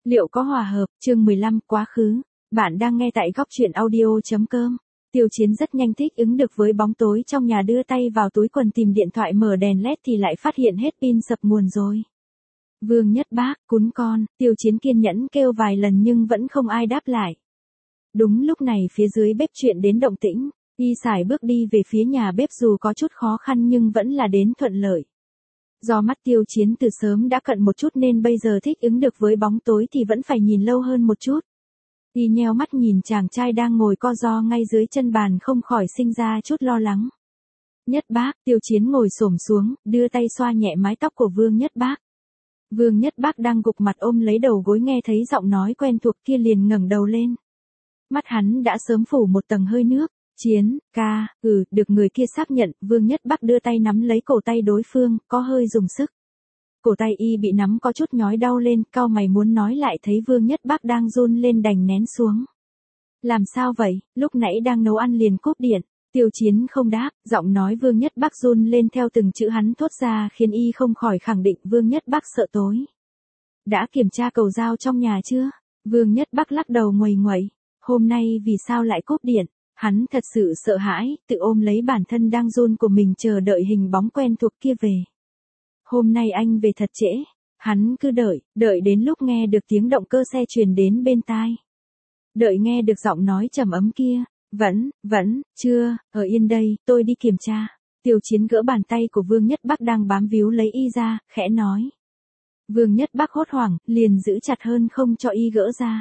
Liệu có hòa hợp, chương 15, quá khứ. Bạn đang nghe tại góc truyện audio.com. Tiêu Chiến rất nhanh thích ứng được với bóng tối trong nhà, đưa tay vào túi quần tìm điện thoại, mở đèn led thì lại phát hiện hết pin, sập nguồn rồi. Vương Nhất Bác, cún con, Tiêu Chiến kiên nhẫn kêu vài lần nhưng vẫn không ai đáp lại. Đúng lúc này phía dưới bếp chuyện đến động tĩnh, y sải bước đi về phía nhà bếp, dù có chút khó khăn nhưng vẫn là đến thuận lợi. Do mắt Tiêu Chiến từ sớm đã cận một chút nên bây giờ thích ứng được với bóng tối thì vẫn phải nhìn lâu hơn một chút. Y nheo mắt nhìn chàng trai đang ngồi co ro ngay dưới chân bàn, không khỏi sinh ra chút lo lắng. Nhất Bác, Tiêu Chiến ngồi xổm xuống, đưa tay xoa nhẹ mái tóc của Vương Nhất Bác. Vương Nhất Bác đang gục mặt ôm lấy đầu gối, nghe thấy giọng nói quen thuộc kia liền ngẩng đầu lên. Mắt hắn đã sớm phủ một tầng hơi nước. Chiến, ca, được người kia xác nhận. Vương Nhất Bác đưa tay nắm lấy cổ tay đối phương, có hơi dùng sức. Cổ tay y bị nắm có chút nhói đau lên, cau mày muốn nói lại thấy Vương Nhất Bác đang run lên đành nén xuống. Làm sao vậy, lúc nãy đang nấu ăn liền cúp điện. Tiêu Chiến không đáp, giọng nói Vương Nhất Bác run lên theo từng chữ hắn thốt ra khiến y không khỏi khẳng định Vương Nhất Bác sợ tối. Đã kiểm tra cầu dao trong nhà chưa? Vương Nhất Bác lắc đầu nguầy nguậy. Hôm nay vì sao lại cúp điện? Hắn thật sự sợ hãi, tự ôm lấy bản thân đang run của mình, chờ đợi hình bóng quen thuộc kia về. Hôm nay anh về thật trễ. Hắn cứ đợi đến lúc nghe được tiếng động cơ xe truyền đến bên tai. Đợi nghe được giọng nói trầm ấm kia. Vẫn, chưa, ở yên đây, tôi đi kiểm tra. Tiêu Chiến gỡ bàn tay của Vương Nhất Bác đang bám víu lấy y ra, khẽ nói. Vương Nhất Bác hốt hoảng, liền giữ chặt hơn không cho y gỡ ra.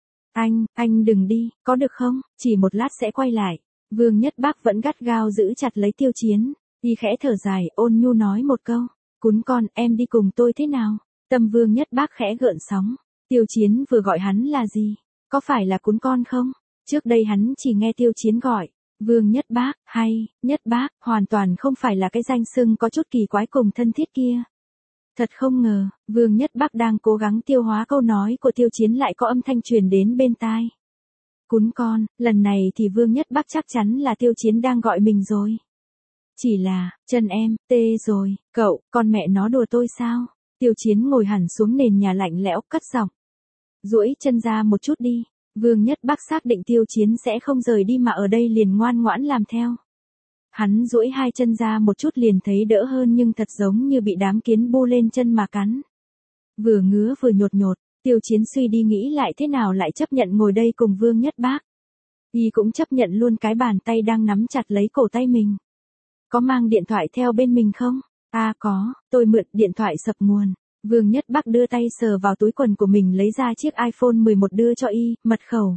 Anh đừng đi, có được không, chỉ một lát sẽ quay lại. Vương Nhất Bác vẫn gắt gao giữ chặt lấy Tiêu Chiến. Y khẽ thở dài, ôn nhu nói một câu. Cún con, em đi cùng tôi thế nào? Tâm Vương Nhất Bác khẽ gợn sóng. Tiêu Chiến vừa gọi hắn là gì? Có phải là cún con không? Trước đây hắn chỉ nghe Tiêu Chiến gọi Vương Nhất Bác, hay Nhất Bác, hoàn toàn không phải là cái danh xưng có chút kỳ quái cùng thân thiết kia. Thật không ngờ, Vương Nhất Bác đang cố gắng tiêu hóa câu nói của Tiêu Chiến lại có âm thanh truyền đến bên tai. Cún con, lần này thì Vương Nhất Bác chắc chắn là Tiêu Chiến đang gọi mình rồi. Chỉ là, chân em, tê rồi, cậu, con mẹ nó đùa tôi sao? Tiêu Chiến ngồi hẳn xuống nền nhà lạnh lẽo, cất giọng. Duỗi chân ra một chút đi. Vương Nhất Bác xác định Tiêu Chiến sẽ không rời đi mà ở đây liền ngoan ngoãn làm theo. Hắn duỗi hai chân ra một chút liền thấy đỡ hơn, nhưng thật giống như bị đám kiến bu lên chân mà cắn. Vừa ngứa vừa nhột, Tiêu Chiến suy đi nghĩ lại thế nào lại chấp nhận ngồi đây cùng Vương Nhất Bác. Y cũng chấp nhận luôn cái bàn tay đang nắm chặt lấy cổ tay mình. Có mang điện thoại theo bên mình không? À có, tôi mượn, điện thoại sập nguồn. Vương Nhất Bác đưa tay sờ vào túi quần của mình, lấy ra chiếc iPhone 11 đưa cho y, mật khẩu.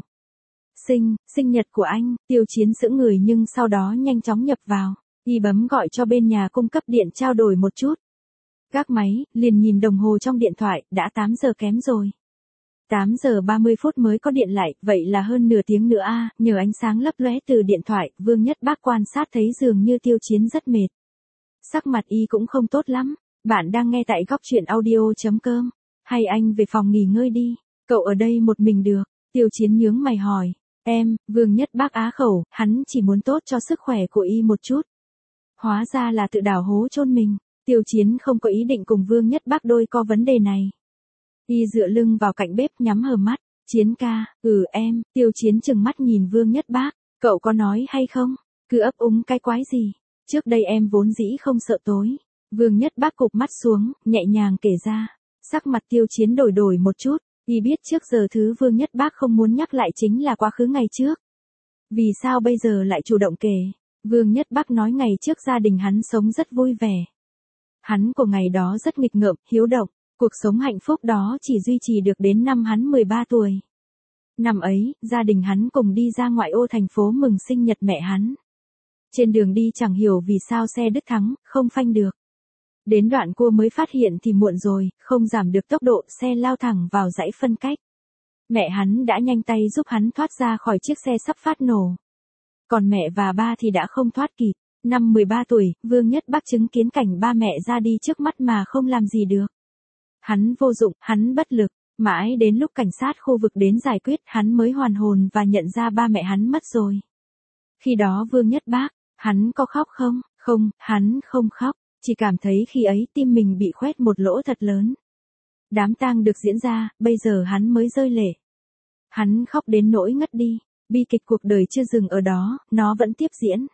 Sinh nhật của anh. Tiêu Chiến sững người nhưng sau đó nhanh chóng nhập vào. Y bấm gọi cho bên nhà cung cấp điện trao đổi một chút. Gác máy, liền nhìn đồng hồ trong điện thoại, đã 8 giờ kém rồi. 8 giờ 30 phút mới có điện lại, vậy là hơn nửa tiếng nữa a. Nhờ ánh sáng lấp lóe từ điện thoại, Vương Nhất Bác quan sát thấy dường như Tiêu Chiến rất mệt. Sắc mặt y cũng không tốt lắm. Bạn đang nghe tại góc truyện audio.com. Hay anh về phòng nghỉ ngơi đi. Cậu ở đây một mình được. Tiêu Chiến nhướng mày hỏi. Em, Vương Nhất Bác á khẩu, hắn chỉ muốn tốt cho sức khỏe của y một chút. Hóa ra là tự đào hố chôn mình. Tiêu Chiến không có ý định cùng Vương Nhất Bác đôi co vấn đề này. Y dựa lưng vào cạnh bếp, nhắm hờ mắt. Chiến ca, em. Tiêu Chiến trừng mắt nhìn Vương Nhất Bác. Cậu có nói hay không? Cứ ấp úng cái quái gì? Trước đây em vốn dĩ không sợ tối. Vương Nhất Bác cụp mắt xuống, nhẹ nhàng kể ra. Sắc mặt Tiêu Chiến đổi một chút. Y biết trước giờ thứ Vương Nhất Bác không muốn nhắc lại chính là quá khứ ngày trước. Vì sao bây giờ lại chủ động kể? Vương Nhất Bác nói ngày trước gia đình hắn sống rất vui vẻ. Hắn của ngày đó rất nghịch ngợm, hiếu động. Cuộc sống hạnh phúc đó chỉ duy trì được đến năm hắn 13 tuổi. Năm ấy, gia đình hắn cùng đi ra ngoại ô thành phố mừng sinh nhật mẹ hắn. Trên đường đi chẳng hiểu vì sao xe đứt thắng, không phanh được. Đến đoạn cua mới phát hiện thì muộn rồi, không giảm được tốc độ, xe lao thẳng vào dãy phân cách. Mẹ hắn đã nhanh tay giúp hắn thoát ra khỏi chiếc xe sắp phát nổ. Còn mẹ và ba thì đã không thoát kịp. Năm 13 tuổi, Vương Nhất Bác chứng kiến cảnh ba mẹ ra đi trước mắt mà không làm gì được. Hắn vô dụng, hắn bất lực. Mãi đến lúc cảnh sát khu vực đến giải quyết, hắn mới hoàn hồn và nhận ra ba mẹ hắn mất rồi. Khi đó Vương Nhất Bác, hắn có khóc không? Không, hắn không khóc. Chỉ cảm thấy khi ấy tim mình bị khoét một lỗ thật lớn. Đám tang được diễn ra, bây giờ hắn mới rơi lệ. Hắn khóc đến nỗi ngất đi, bi kịch cuộc đời chưa dừng ở đó, nó vẫn tiếp diễn.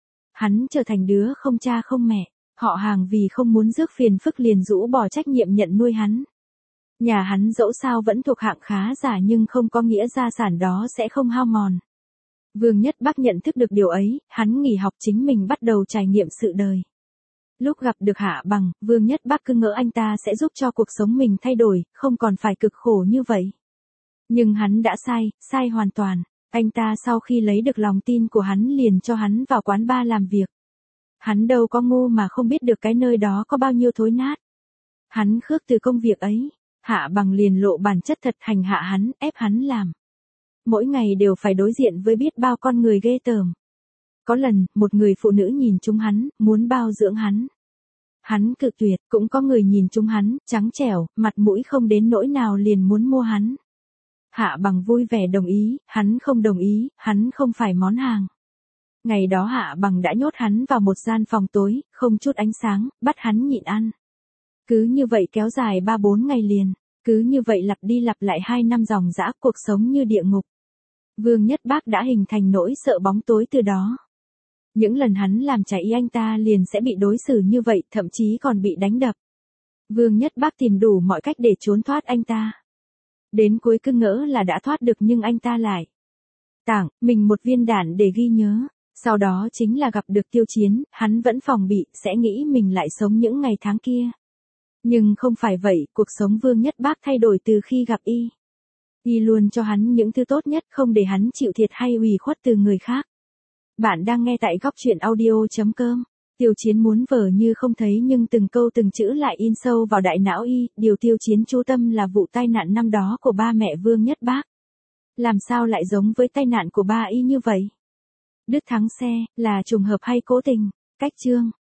Hắn trở thành đứa không cha không mẹ, họ hàng vì không muốn rước phiền phức liền rũ bỏ trách nhiệm nhận nuôi hắn. Nhà hắn dẫu sao vẫn thuộc hạng khá giả nhưng không có nghĩa gia sản đó sẽ không hao mòn. Vương Nhất Bắc nhận thức được điều ấy, hắn nghỉ học chính mình bắt đầu trải nghiệm sự đời. Lúc gặp được Hạ Bằng, Vương Nhất Bắc cứ ngỡ anh ta sẽ giúp cho cuộc sống mình thay đổi, không còn phải cực khổ như vậy. Nhưng hắn đã sai hoàn toàn. Anh ta sau khi lấy được lòng tin của hắn liền cho hắn vào quán bar làm việc. Hắn đâu có ngu mà không biết được cái nơi đó có bao nhiêu thối nát. Hắn khước từ công việc ấy, Hạ Bằng liền lộ bản chất thật hành hạ hắn, ép hắn làm. Mỗi ngày đều phải đối diện với biết bao con người ghê tởm. Có lần, một người phụ nữ nhìn chúng hắn, muốn bao dưỡng hắn. Hắn cự tuyệt, cũng có người nhìn chúng hắn, trắng trẻo, mặt mũi không đến nỗi nào liền muốn mua hắn. Hạ Bằng vui vẻ đồng ý, hắn không đồng ý, hắn không phải món hàng. Ngày đó Hạ Bằng đã nhốt hắn vào một gian phòng tối, không chút ánh sáng, bắt hắn nhịn ăn. Cứ như vậy kéo dài 3-4 ngày liền, cứ như vậy lặp đi lặp lại 2 năm dòng dã, cuộc sống như địa ngục. Vương Nhất Bác đã hình thành nỗi sợ bóng tối từ đó. Những lần hắn làm trái ý anh ta liền sẽ bị đối xử như vậy, thậm chí còn bị đánh đập. Vương Nhất Bác tìm đủ mọi cách để trốn thoát anh ta. Đến cuối cứ ngỡ là đã thoát được nhưng anh ta lại tặng mình một viên đạn để ghi nhớ. Sau đó chính là gặp được Tiêu Chiến, hắn vẫn phòng bị, sẽ nghĩ mình lại sống những ngày tháng kia. Nhưng không phải vậy, cuộc sống Vương Nhất Bác thay đổi từ khi gặp y. Y luôn cho hắn những thứ tốt nhất, không để hắn chịu thiệt hay ủy khuất từ người khác. Bạn đang nghe tại góc truyện audio.com. Tiêu Chiến muốn vờ như không thấy nhưng từng câu từng chữ lại in sâu vào đại não y, điều Tiêu Chiến chú tâm là vụ tai nạn năm đó của ba mẹ Vương Nhất Bác. Làm sao lại giống với tai nạn của ba y như vậy? Đứt thắng xe, là trùng hợp hay cố tình? Cách chương